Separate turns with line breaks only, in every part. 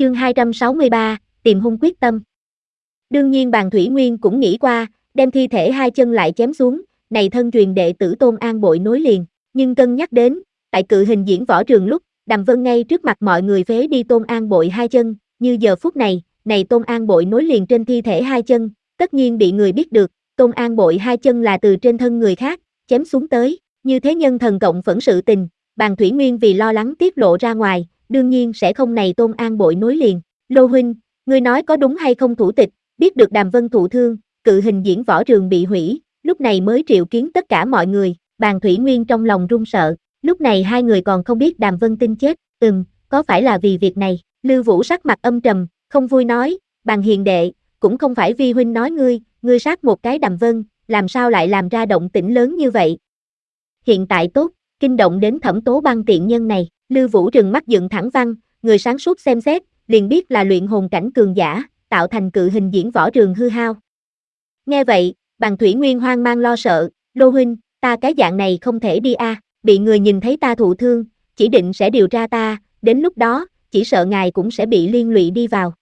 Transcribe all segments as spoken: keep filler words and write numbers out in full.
Chương hai trăm sáu mươi ba, tìm hung quyết tâm. Đương nhiên Bàn Thủy Nguyên cũng nghĩ qua, đem thi thể hai chân lại chém xuống, này thân truyền đệ tử Tôn An Bội nối liền, nhưng cân nhắc đến, tại cự hình diễn võ trường lúc, Đàm Vân ngay trước mặt mọi người phế đi Tôn An Bội hai chân, như giờ phút này, này Tôn An Bội nối liền trên thi thể hai chân, tất nhiên bị người biết được, Tôn An Bội hai chân là từ trên thân người khác, chém xuống tới, như thế nhân thần cộng phẫn sự tình, Bàn Thủy Nguyên vì lo lắng tiết lộ ra ngoài, đương nhiên sẽ không này Tôn An Bội nối liền. Lô huynh, ngươi nói có đúng hay không thủ tịch, biết được Đàm Vân thụ thương, cự hình diễn võ trường bị hủy, lúc này mới triệu kiến tất cả mọi người, Bàn Thủy Nguyên trong lòng run sợ, lúc này hai người còn không biết Đàm Vân tin chết, ừm, có phải là vì việc này, Lưu Vũ sắc mặt âm trầm, không vui nói, Bàn hiền đệ, cũng không phải vi huynh nói ngươi, ngươi sát một cái Đàm Vân, làm sao lại làm ra động tĩnh lớn như vậy. Hiện tại tốt, kinh động đến Thẩm Tố Băng tiện nhân này, Lưu Vũ trừng mắt dựng thẳng văn, người sáng suốt xem xét, liền biết là luyện hồn cảnh cường giả, tạo thành cự hình diễn võ trường hư hao. Nghe vậy, Bàn Thủy Nguyên hoang mang lo sợ, Lô huynh, ta cái dạng này không thể đi a, à, bị người nhìn thấy ta thụ thương, chỉ định sẽ điều tra ta, đến lúc đó, chỉ sợ ngài cũng sẽ bị liên lụy đi vào.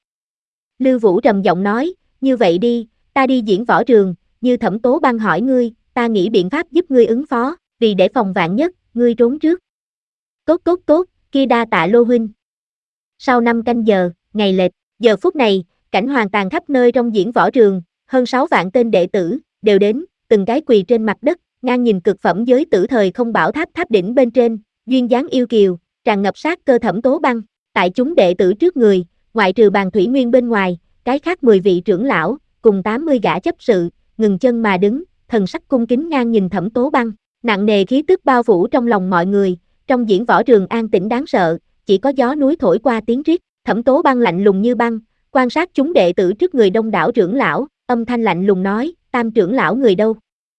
Lưu Vũ trầm giọng nói, như vậy đi, ta đi diễn võ trường, như Thẩm Tố Băng hỏi ngươi, ta nghĩ biện pháp giúp ngươi ứng phó, vì để phòng vạn nhất, ngươi trốn trước. Tốt tốt tốt, kia đa tạ Lô huynh. Sau năm canh giờ, ngày lệch, giờ phút này, cảnh hoàng tàn khắp nơi trong diễn võ trường, hơn sáu vạn tên đệ tử, đều đến, từng cái quỳ trên mặt đất, ngang nhìn cực phẩm giới tử thời không bảo tháp tháp đỉnh bên trên, duyên dáng yêu kiều, tràn ngập sát cơ Thẩm Tố Băng, tại chúng đệ tử trước người, ngoại trừ Bàn Thủy Nguyên bên ngoài, cái khác mười vị trưởng lão, cùng tám mươi gã chấp sự, ngừng chân mà đứng, thần sắc cung kính ngang nhìn Thẩm Tố Băng, nặng nề khí tức bao phủ trong lòng mọi người, trong diễn võ trường an tĩnh đáng sợ, chỉ có gió núi thổi qua tiếng rít, Thẩm Tố Băng lạnh lùng như băng, quan sát chúng đệ tử trước người đông đảo trưởng lão, âm thanh lạnh lùng nói, Tam trưởng lão người đâu?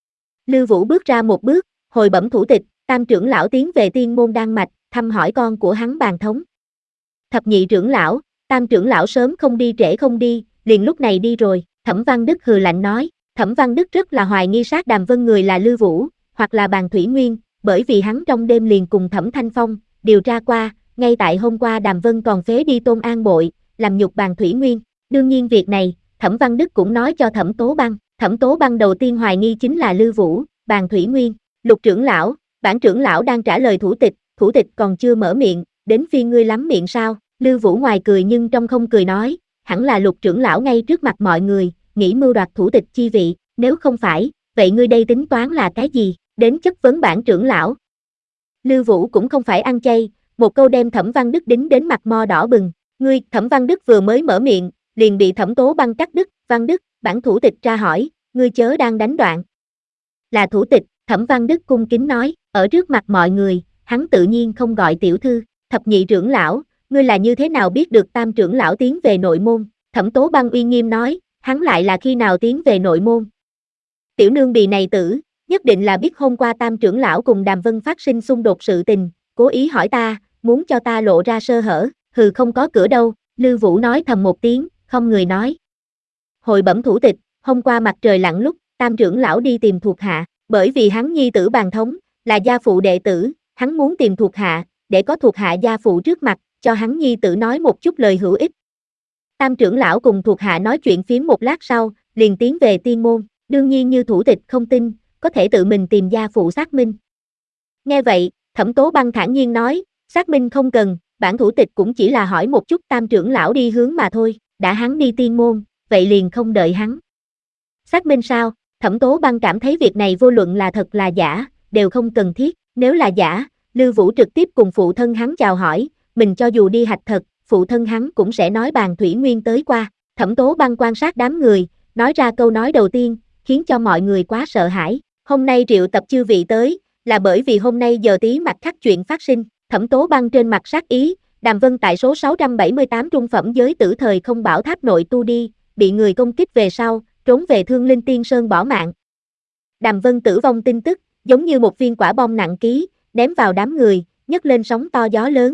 Lưu Vũ bước ra một bước, hồi bẩm thủ tịch, Tam trưởng lão tiến về Tiên Môn Đan Mạch, thăm hỏi con của hắn Bàn Thống. Thập nhị trưởng lão, Tam trưởng lão sớm không đi trễ không đi, liền lúc này đi rồi, Thẩm Văn Đức hừ lạnh nói, Thẩm Văn Đức rất là hoài nghi sát Đàm Vân người là Lưu Vũ, hoặc là Bàn Thủy Nguyên, bởi vì hắn trong đêm liền cùng Thẩm Thanh Phong, điều tra qua, ngay tại hôm qua Đàm Vân còn phế đi Tôn An Bội, làm nhục Bàn Thủy Nguyên, đương nhiên việc này, Thẩm Văn Đức cũng nói cho Thẩm Tố Băng, Thẩm Tố Băng đầu tiên hoài nghi chính là Lưu Vũ, Bàn Thủy Nguyên, Lục trưởng lão, bản trưởng lão đang trả lời thủ tịch, thủ tịch còn chưa mở miệng, đến phiên ngươi lắm miệng sao, Lưu Vũ ngoài cười nhưng trong không cười nói, hẳn là Lục trưởng lão ngay trước mặt mọi người, nghĩ mưu đoạt thủ tịch chi vị, nếu không phải, vậy ngươi đây tính toán là cái gì, đến chất vấn bản trưởng lão. Lưu Vũ cũng không phải ăn chay, một câu đem Thẩm Văn Đức đính đến mặt mo đỏ bừng, ngươi, Thẩm Văn Đức vừa mới mở miệng, liền bị Thẩm Tố Băng cắt đứt, Văn Đức, bản thủ tịch tra hỏi, ngươi chớ đang đánh đoạn. Là thủ tịch, Thẩm Văn Đức cung kính nói, ở trước mặt mọi người, hắn tự nhiên không gọi tiểu thư, thập nhị trưởng lão, ngươi là như thế nào biết được Tam trưởng lão tiến về nội môn, Thẩm Tố Băng uy nghiêm nói, hắn lại là khi nào tiến về nội môn. Tiểu nương bì này tử, nhất định là biết hôm qua Tam trưởng lão cùng Đàm Vân phát sinh xung đột sự tình, cố ý hỏi ta, muốn cho ta lộ ra sơ hở, hừ không có cửa đâu, Lưu Vũ nói thầm một tiếng, không người nói. Hồi bẩm thủ tịch, hôm qua mặt trời lặn lúc, Tam trưởng lão đi tìm thuộc hạ, bởi vì hắn nhi tử Bàn Thống, là gia phụ đệ tử, hắn muốn tìm thuộc hạ, để có thuộc hạ gia phụ trước mặt, cho hắn nhi tử nói một chút lời hữu ích. Tam trưởng lão cùng thuộc hạ nói chuyện phiếm một lát sau, liền tiến về Tiên Môn, đương nhiên như thủ tịch không tin, có thể tự mình tìm gia phụ xác minh. Nghe vậy, Thẩm Tố Băng thản nhiên nói, xác minh không cần, bản thủ tịch cũng chỉ là hỏi một chút Tam trưởng lão đi hướng mà thôi, đã hắn đi Tiên Môn, vậy liền không đợi hắn. Xác minh sao? Thẩm Tố Băng cảm thấy việc này vô luận là thật là giả, đều không cần thiết, nếu là giả, Lưu Vũ trực tiếp cùng phụ thân hắn chào hỏi, mình cho dù đi hạch thật, phụ thân hắn cũng sẽ nói Bàn Thủy Nguyên tới qua, Thẩm Tố Băng quan sát đám người, nói ra câu nói đầu tiên, khiến cho mọi người quá sợ hãi, hôm nay triệu tập chư vị tới, là bởi vì hôm nay giờ tí mặt khác chuyện phát sinh, Thẩm Tố Băng trên mặt sát ý, Đàm Vân tại số sáu trăm bảy mươi tám trung phẩm giới tử thời không bảo tháp nội tu đi, bị người công kích về sau, trốn về Thương Linh Tiên Sơn bỏ mạng. Đàm Vân tử vong tin tức, giống như một viên quả bom nặng ký, ném vào đám người, nhấc lên sóng to gió lớn.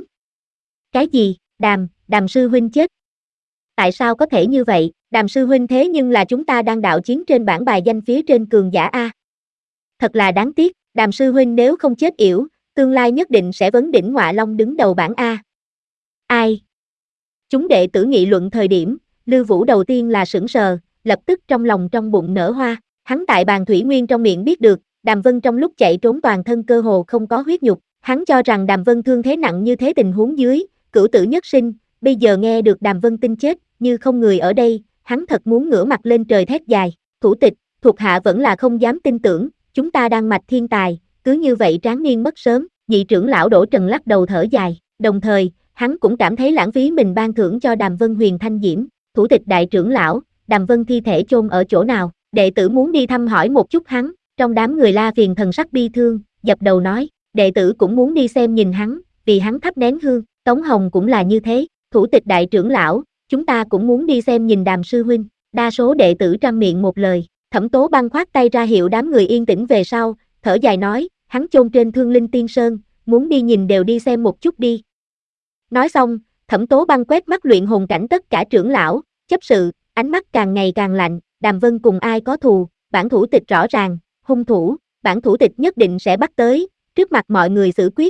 Cái gì? Đàm, Đàm sư huynh chết. Tại sao có thể như vậy? Đàm sư huynh thế nhưng là chúng ta đang đạo chiến trên bảng bài danh phía trên cường giả A. Thật là đáng tiếc, Đàm sư huynh nếu không chết yểu, tương lai nhất định sẽ vấn đỉnh Ngọa Long đứng đầu bảng A. Ai? Chúng đệ tử nghị luận thời điểm, Lưu Vũ đầu tiên là sững sờ, lập tức trong lòng trong bụng nở hoa. Hắn tại bàn thủy nguyên trong miệng biết được, Đàm Vân trong lúc chạy trốn toàn thân cơ hồ không có huyết nhục. Hắn cho rằng Đàm Vân thương thế nặng như thế tình huống dưới, cửu tử nhất sinh, bây giờ nghe được Đàm Vân tin chết, như không người ở đây, hắn thật muốn ngửa mặt lên trời thét dài. Thủ tịch, thuộc hạ vẫn là không dám tin tưởng, chúng ta đang mạch thiên tài, cứ như vậy tráng niên mất sớm. Nhị trưởng lão Đỗ Trần lắc đầu thở dài, đồng thời, hắn cũng cảm thấy lãng phí mình ban thưởng cho Đàm Vân huyền thanh diễm. Thủ tịch đại trưởng lão, Đàm Vân thi thể chôn ở chỗ nào? Đệ tử muốn đi thăm hỏi một chút hắn. Trong đám người La Phiền thần sắc bi thương, dập đầu nói, đệ tử cũng muốn đi xem nhìn hắn, vì hắn thắp nén hương. Tống Hồng cũng là như thế, thủ tịch đại trưởng lão, chúng ta cũng muốn đi xem nhìn Đàm sư huynh. Đa số đệ tử trăm miệng một lời. Thẩm Tố Băng khoát tay ra hiệu đám người yên tĩnh về sau, thở dài nói, hắn chôn trên Thương Linh Tiên Sơn, muốn đi nhìn đều đi xem một chút đi. Nói xong, Thẩm Tố Băng quét mắt luyện hồn cảnh tất cả trưởng lão, chấp sự, ánh mắt càng ngày càng lạnh. Đàm Vân cùng ai có thù, bản thủ tịch rõ ràng, hung thủ, bản thủ tịch nhất định sẽ bắt tới, trước mặt mọi người xử quyết.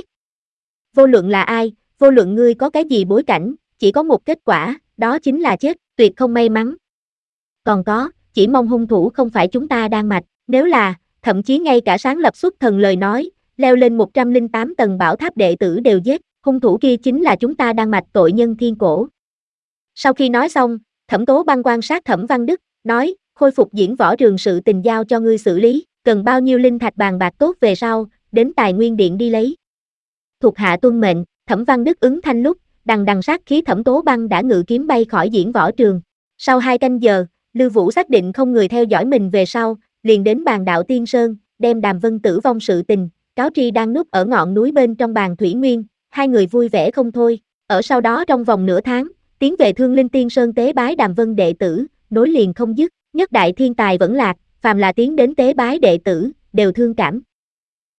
Vô luận là ai, vô luận ngươi có cái gì bối cảnh, chỉ có một kết quả, đó chính là chết, tuyệt không may mắn. Còn có, chỉ mong hung thủ không phải chúng ta đang mạch, nếu là, thậm chí ngay cả sáng lập xuất thần lời nói, leo lên một trăm lẻ tám tầng bảo tháp đệ tử đều giết, hung thủ kia chính là chúng ta đang mạch tội nhân thiên cổ. Sau khi nói xong, Thẩm Tố Băng quan sát Thẩm Văn Đức, nói, khôi phục diễn võ trường sự tình giao cho ngươi xử lý, cần bao nhiêu linh thạch bàn bạc tốt về sau, đến Tài Nguyên Điện đi lấy. Thuộc hạ tuân mệnh, Thẩm Văn Đức ứng thanh lúc, đằng đằng sát khí Thẩm Tố Băng đã ngự kiếm bay khỏi diễn võ trường. Sau hai canh giờ, Lưu Vũ xác định không người theo dõi mình về sau, liền đến bàn đạo Tiên Sơn, đem Đàm Vân tử vong sự tình, cáo tri đang núp ở ngọn núi bên trong bàn thủy nguyên, hai người vui vẻ không thôi. Ở sau đó trong vòng nửa tháng, tiến về Thương Linh Tiên Sơn tế bái Đàm Vân đệ tử, nối liền không dứt, nhất đại thiên tài vẫn lạc, phàm là tiến đến tế bái đệ tử, đều thương cảm.